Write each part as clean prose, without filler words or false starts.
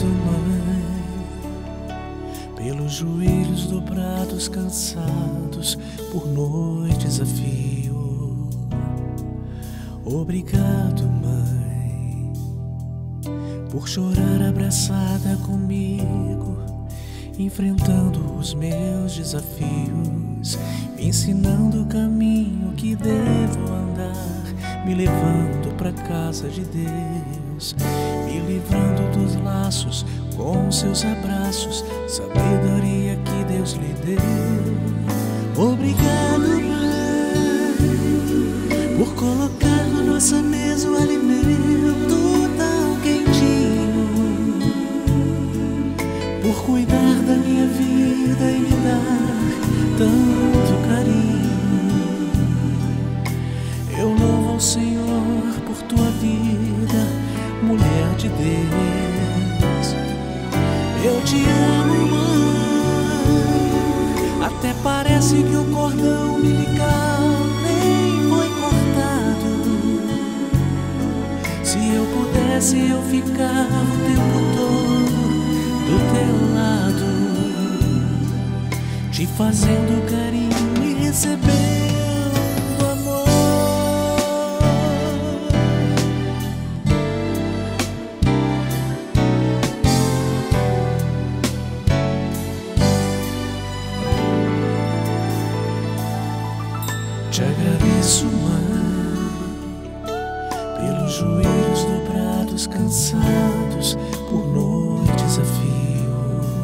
Obrigado, mãe, pelos joelhos dobrados, cansados por noites a fio. Obrigado, mãe, por chorar abraçada comigo, enfrentando os meus desafios, me ensinando o caminho que devo andar, me levando pra casa de Deus, me livrando dos laços com seus abraços, sabedoria que Deus lhe deu. Obrigado, mãe, por colocar na nossa mesa o alimento tão quentinho, por cuidar da minha vida e me dar tanto carinho. Eu louvo ao Senhor por tua vida, mulher de Deus. Eu te amo, mãe, até parece que o cordão umbilical nem foi cortado. Se eu pudesse, eu ficava o tempo todo do teu lado, te fazendo carinho e recebendo amor. Te agradeço, mãe, pelos joelhos dobrados, cansados por noites a fio.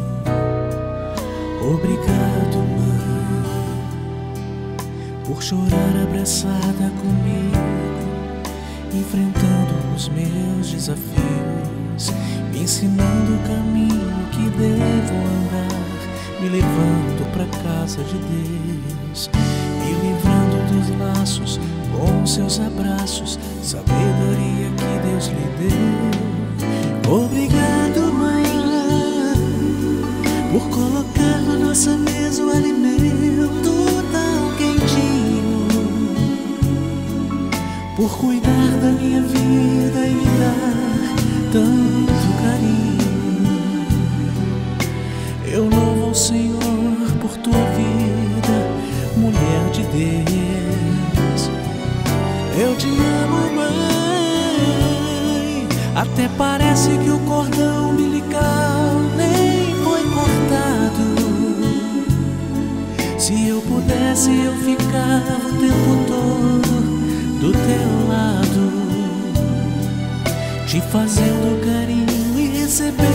Obrigado, mãe, por chorar abraçada comigo, enfrentando os meus desafios, me ensinando o caminho que devo andar, me levando pra casa de Deus, me livrando dos laços com seus abraços, sabedoria que Deus lhe deu. Obrigado, mãe, por colocar na nossa mesa o alimento tão quentinho, por cuidar da minha vida e me dar tanto carinho. Eu louvo ao Senhor por tua vida, mulher de Deus. Eu te amo, mãe, até parece que o cordão umbilical nem foi cortado. Se eu pudesse, eu ficava o tempo todo do teu lado, te fazendo carinho e recebendo